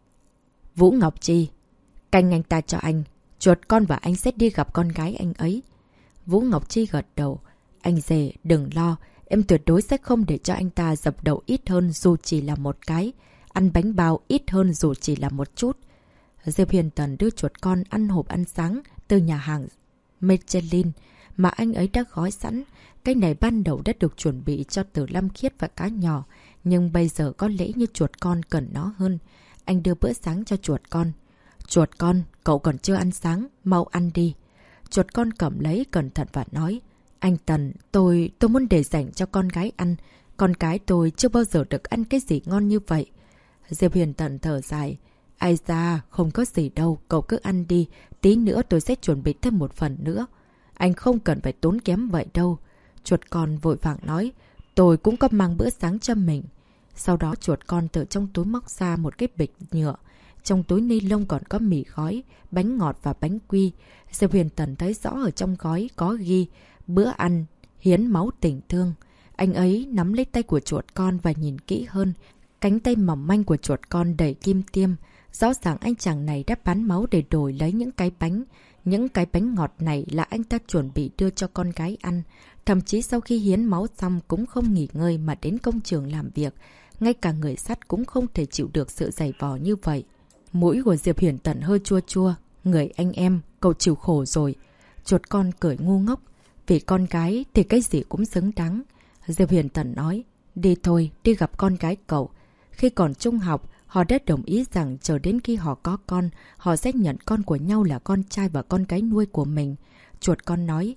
Vũ Ngọc Chi, canh anh ta cho anh. Chuột con và anh sẽ đi gặp con gái anh ấy. Vũ Ngọc Chi gật đầu. Anh rể, đừng lo. Em tuyệt đối sẽ không để cho anh ta dập đầu ít hơn dù chỉ là một cái. Ăn bánh bao ít hơn dù chỉ là một chút. Diệp Huyền Tần đưa chuột con ăn hộp ăn sáng từ nhà hàng Michelin mà anh ấy đã gói sẵn. Cái này ban đầu đã được chuẩn bị cho Từ Lâm Khiết và cá nhỏ. Nhưng bây giờ có lẽ như chuột con cần nó hơn. Anh đưa bữa sáng cho chuột con. Chuột con, cậu còn chưa ăn sáng, mau ăn đi. Chuột con cầm lấy cẩn thận và nói. Anh Tần, tôi muốn để dành cho con gái ăn. Con cái tôi chưa bao giờ được ăn cái gì ngon như vậy. Diệp Huyền Tần thở dài. Ai ra, không có gì đâu, cậu cứ ăn đi. Tí nữa tôi sẽ chuẩn bị thêm một phần nữa. Anh không cần phải tốn kém vậy đâu. Chuột con vội vàng nói. Tôi cũng có mang bữa sáng cho mình. Sau đó chuột con từ trong túi móc ra một cái bịch nhựa. Trong túi ni lông còn có mì gói, bánh ngọt và bánh quy. Diệp Huyền Tần thấy rõ ở trong gói có ghi bữa ăn, hiến máu tình thương. Anh ấy nắm lấy tay của chuột con và nhìn kỹ hơn. Cánh tay mỏng manh của chuột con đầy kim tiêm. Rõ ràng anh chàng này đã bán máu để đổi lấy những cái bánh. Những cái bánh ngọt này là anh ta chuẩn bị đưa cho con gái ăn. Thậm chí sau khi hiến máu xong cũng không nghỉ ngơi mà đến công trường làm việc. Ngay cả người sắt cũng không thể chịu được sự dày vò như vậy. Mũi của Diệp Huyền Tần hơi chua chua. Người anh em, cậu chịu khổ rồi. Chuột con cười ngu ngốc. Vì con gái thì cái gì cũng xứng đáng. Diệp Huyền Tần nói. Đi thôi, đi gặp con gái cậu. Khi còn trung học, họ đã đồng ý rằng chờ đến khi họ có con, họ sẽ nhận con của nhau là con trai và con gái nuôi của mình. Chuột con nói.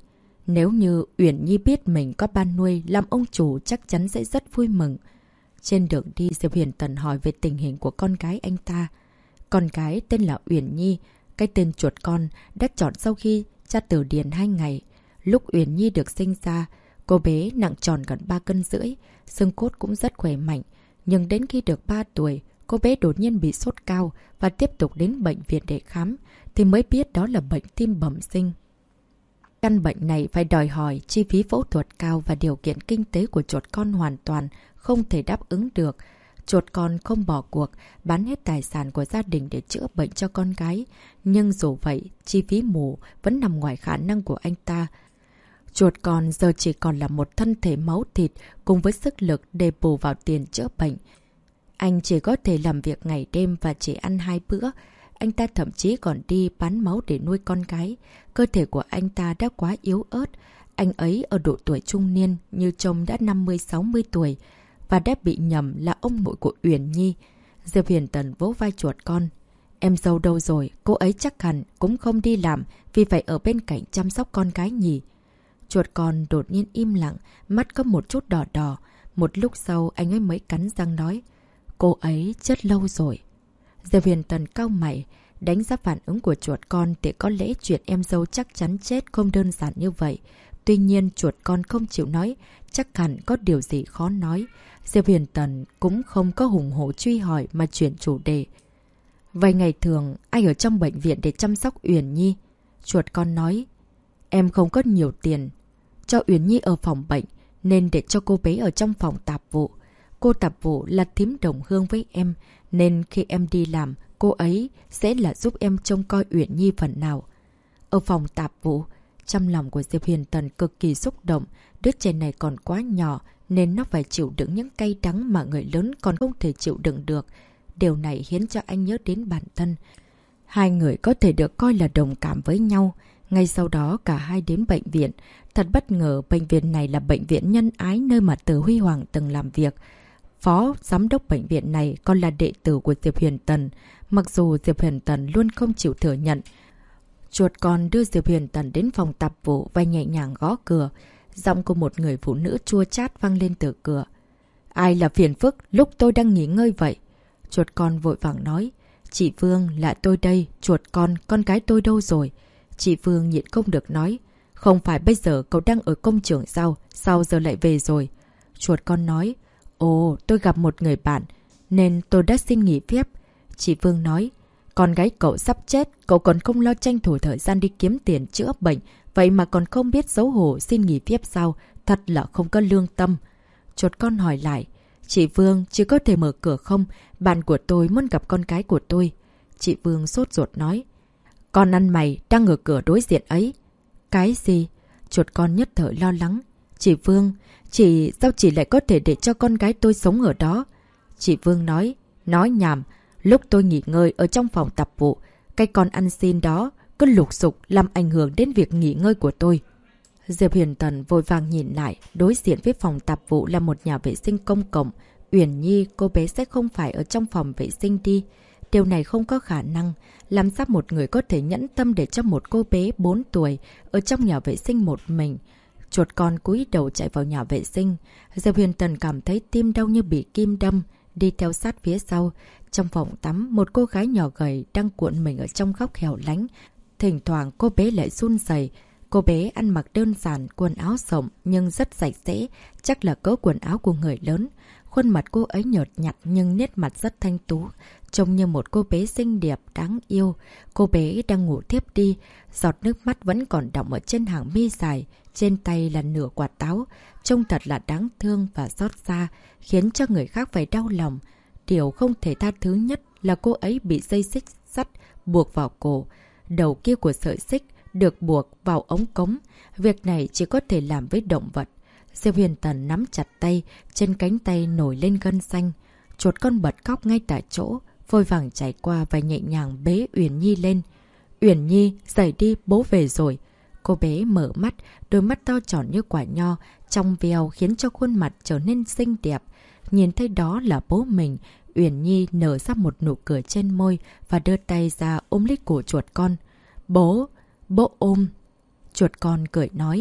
Nếu như Uyển Nhi biết mình có ba nuôi, làm ông chủ chắc chắn sẽ rất vui mừng. Trên đường đi, Diệp Huyền Tần hỏi về tình hình của con gái anh ta. Con gái tên là Uyển Nhi, cái tên chuột con đã chọn sau khi tra từ điển 2 ngày. Lúc Uyển Nhi được sinh ra, cô bé nặng tròn gần 3 cân rưỡi, xương cốt cũng rất khỏe mạnh. Nhưng đến khi được 3 tuổi, cô bé đột nhiên bị sốt cao và tiếp tục đến bệnh viện để khám, thì mới biết đó là bệnh tim bẩm sinh. Căn bệnh này phải đòi hỏi chi phí phẫu thuật cao và điều kiện kinh tế của chuột con hoàn toàn không thể đáp ứng được. Chuột con không bỏ cuộc, bán hết tài sản của gia đình để chữa bệnh cho con gái. Nhưng dù vậy, chi phí mổ vẫn nằm ngoài khả năng của anh ta. Chuột con giờ chỉ còn là một thân thể máu thịt cùng với sức lực để bù vào tiền chữa bệnh. Anh chỉ có thể làm việc ngày đêm và chỉ ăn 2 bữa. Anh ta thậm chí còn đi bán máu để nuôi con gái. Cơ thể của anh ta đã quá yếu ớt. Anh ấy ở độ tuổi trung niên như trông đã 50-60 tuổi và đã bị nhầm là ông nội của Uyển Nhi. Diệp Huyền Tần vỗ vai chuột con. Em dâu đâu rồi? Cô ấy chắc hẳn cũng không đi làm vì phải ở bên cạnh chăm sóc con gái nhỉ. Chuột con đột nhiên im lặng, mắt có một chút đỏ đỏ. Một lúc sau anh ấy mới cắn răng nói. Cô ấy chết lâu rồi. Diệp Huyền Tần cau mày, đánh giá phản ứng của chuột con thì có lẽ chuyện em dâu chắc chắn chết không đơn giản như vậy. Tuy nhiên chuột con không chịu nói, chắc hẳn có điều gì khó nói. Diệp Huyền Tần cũng không có hùng hổ truy hỏi mà chuyển chủ đề. Vậy ngày thường ai ở trong bệnh viện để chăm sóc Uyển Nhi? Chuột con nói. Em không có nhiều tiền cho Uyển Nhi ở phòng bệnh nên để cho cô bé ở trong phòng tạp vụ. Cô tạp vụ là thím đồng hương với em, nên khi em đi làm, cô ấy sẽ là giúp em trông coi Uyển Nhi phần nào. Ở phòng tạp vụ, trong lòng của Diệp Huyền Tần cực kỳ xúc động. Đứa trẻ này còn quá nhỏ nên nó phải chịu đựng những cay đắng mà người lớn còn không thể chịu đựng được. Điều này khiến cho anh nhớ đến bản thân. Hai người có thể được coi là đồng cảm với nhau. Ngay sau đó cả hai đến bệnh viện. Thật bất ngờ bệnh viện này là bệnh viện nhân ái nơi mà Từ Huy Hoàng từng làm việc. Phó giám đốc bệnh viện này còn là đệ tử của Diệp Huyền Tần. Mặc dù Diệp Huyền Tần luôn không chịu thừa nhận. Chuột con đưa Diệp Huyền Tần đến phòng tạp vụ và nhẹ nhàng gõ cửa. Giọng của một người phụ nữ chua chát vang lên từ cửa. Ai là phiền phức lúc tôi đang nghỉ ngơi vậy? Chuột con vội vàng nói. Chị Phương, là tôi đây. Chuột con gái tôi đâu rồi? Chị Phương nhịn không được nói. Không phải bây giờ cậu đang ở công trường sao? Sao giờ lại về rồi? Chuột con nói. Ồ, tôi gặp một người bạn, nên tôi đã xin nghỉ phép. Chị Phương nói. Con gái cậu sắp chết, cậu còn không lo tranh thủ thời gian đi kiếm tiền chữa bệnh, vậy mà còn không biết xấu hổ xin nghỉ phép sao? Thật là không có lương tâm. Chuột con hỏi lại. Chị Phương, chị có thể mở cửa không? Bạn của tôi muốn gặp con gái của tôi. Chị Phương sốt ruột nói. Con ăn mày đang ở cửa đối diện ấy. Cái gì? Chuột con nhất thời lo lắng. Chị Phương, sao chị lại có thể để cho con gái tôi sống ở đó? Chị Phương nói. Nói nhảm. Lúc tôi nghỉ ngơi ở trong phòng tập vụ, cái con ăn xin đó cứ lục sục làm ảnh hưởng đến việc nghỉ ngơi của tôi. Diệp Huyền Tần vội vàng nhìn lại, đối diện với phòng tạp vụ là một nhà vệ sinh công cộng. Uyển Nhi, cô bé sẽ không phải ở trong phòng vệ sinh đi. Điều này không có khả năng. Làm sao một người có thể nhẫn tâm để cho một cô bé 4 tuổi ở trong nhà vệ sinh một mình? Chuột con cúi đầu chạy vào nhà vệ sinh. Diệp Huyền Tần cảm thấy tim đau như bị kim đâm, đi theo sát phía sau. Trong phòng tắm, một cô gái nhỏ gầy đang cuộn mình ở trong góc hẻo lánh. Thỉnh thoảng cô bé lại run rẩy. Cô bé ăn mặc đơn giản, quần áo rộng nhưng rất sạch sẽ, chắc là cỡ quần áo của người lớn. Khuôn mặt cô ấy nhợt nhạt nhưng nét mặt rất thanh tú, trông như một cô bé xinh đẹp, đáng yêu. Cô bé đang ngủ thiếp đi, giọt nước mắt vẫn còn đọng ở trên hàng mi dài, trên tay là nửa quả táo. Trông thật là đáng thương và xót xa, khiến cho người khác phải đau lòng. Điều không thể tha thứ nhất là cô ấy bị dây xích sắt buộc vào cổ. Đầu kia của sợi xích được buộc vào ống cống. Việc này chỉ có thể làm với động vật. Diệp Huyền Tần nắm chặt tay, trên cánh tay nổi lên gân xanh. Chuột con bật khóc ngay tại chỗ, vội vàng chạy qua và nhẹ nhàng bế Uyển Nhi lên. Uyển Nhi, dậy đi, bố về rồi. Cô bé mở mắt, đôi mắt to tròn như quả nho, trong veo khiến cho khuôn mặt trở nên xinh đẹp. Nhìn thấy đó là bố mình, Uyển Nhi nở ra một nụ cười trên môi và đưa tay ra ôm lấy cổ chuột con. Bố ôm. Chuột con cười nói.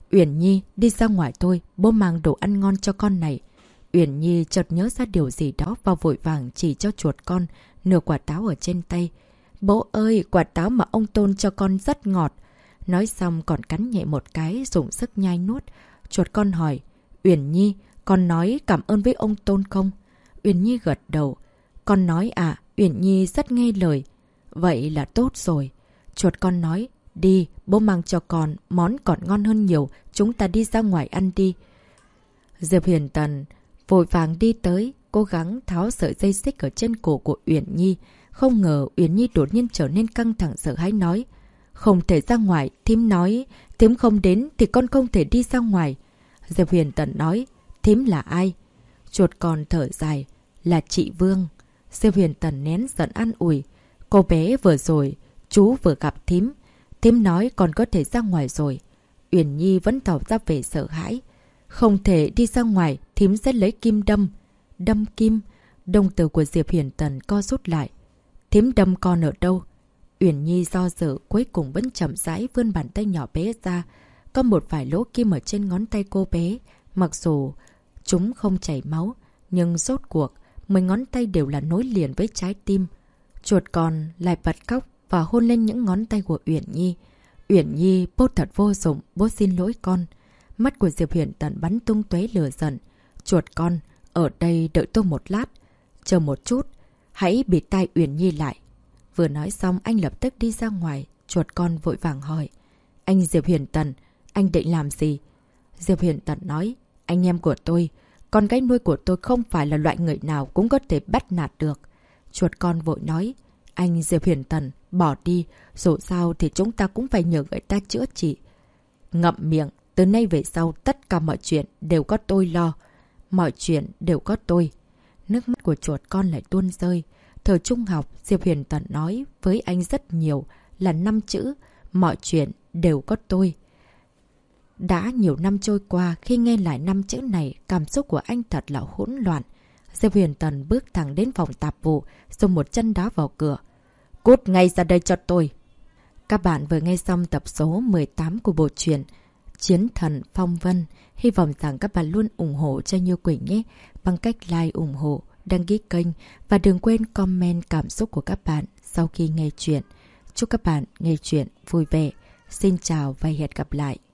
Uyển Nhi, đi ra ngoài thôi, bố mang đồ ăn ngon cho con này. Uyển Nhi chợt nhớ ra điều gì đó và vội vàng chỉ cho chuột con nửa quả táo ở trên tay. Bố ơi, quả táo mà ông Tôn cho con rất ngọt. Nói xong còn cắn nhẹ một cái, dùng sức nhai nuốt. Chuột con hỏi, Uyển Nhi, con nói cảm ơn với ông Tôn không? Uyển Nhi gật đầu. Con nói à, Uyển Nhi rất nghe lời. Vậy là tốt rồi. Chuột con nói, đi, bố mang cho con, món còn ngon hơn nhiều, chúng ta đi ra ngoài ăn đi. Diệp Huyền Tần vội vàng đi tới, cố gắng tháo sợi dây xích ở trên cổ của Uyển Nhi. Không ngờ Uyển Nhi đột nhiên trở nên căng thẳng sợ hãi nói. Không thể ra ngoài, thím nói, thím không đến thì con không thể đi ra ngoài. Diệp Huyền Tần nói, thím là ai? Chuột con thở dài, là chị Vương. Diệp Huyền Tần nén giận an ủi. Cô bé vừa rồi, chú vừa gặp thím. Thím nói con có thể ra ngoài rồi. Uyển Nhi vẫn tỏ ra vẻ sợ hãi. Không thể đi ra ngoài, thím sẽ lấy kim đâm. Đâm kim? Đồng tử của Diệp Huyền Tần co rút lại. Thím đâm con ở đâu? Uyển Nhi do dự cuối cùng vẫn chậm rãi vươn bàn tay nhỏ bé ra. Có một vài lỗ kim ở trên ngón tay cô bé. Mặc dù chúng không chảy máu, nhưng rốt cuộc 10 ngón tay đều là nối liền với trái tim. Chuột con lại bật khóc và hôn lên những ngón tay của Uyển Nhi. Uyển Nhi, bố thật vô dụng, bố xin lỗi con. Mắt của Diệp Huyền Tần bắn tung tóe lửa giận. Chuột con, ở đây đợi tôi một lát. Chờ một chút, hãy bịt tai Uyển Nhi lại. Vừa nói xong anh lập tức đi ra ngoài. Chuột con vội vàng hỏi. Anh Diệp Huyền Tần, anh định làm gì? Diệp Huyền Tần nói. Anh em của tôi, con gái nuôi của tôi không phải là loại người nào cũng có thể bắt nạt được. Chuột con vội nói. Anh Diệp Huyền Tần, bỏ đi. Dù sao thì chúng ta cũng phải nhờ người ta chữa trị. Ngậm miệng, từ nay về sau tất cả mọi chuyện đều có tôi lo. Mọi chuyện đều có tôi. Nước mắt của chuột con lại tuôn rơi. Thời trung học, Diệp Huyền Tần nói với anh rất nhiều là 5 chữ. Mọi chuyện đều có tôi. Đã nhiều năm trôi qua, khi nghe lại 5 chữ này, cảm xúc của anh thật là hỗn loạn. Diệp Huyền Tần bước thẳng đến phòng tạp vụ, dùng một chân đá vào cửa. Cút ngay ra đây cho tôi! Các bạn vừa nghe xong tập số 18 của bộ truyện Chiến Thần Phong Vân. Hy vọng rằng các bạn luôn ủng hộ cho Như Quỳnh nhé, bằng cách like, ủng hộ, đăng ký kênh và đừng quên comment cảm xúc của các bạn sau khi nghe chuyện. Chúc các bạn nghe chuyện vui vẻ. Xin chào và hẹn gặp lại.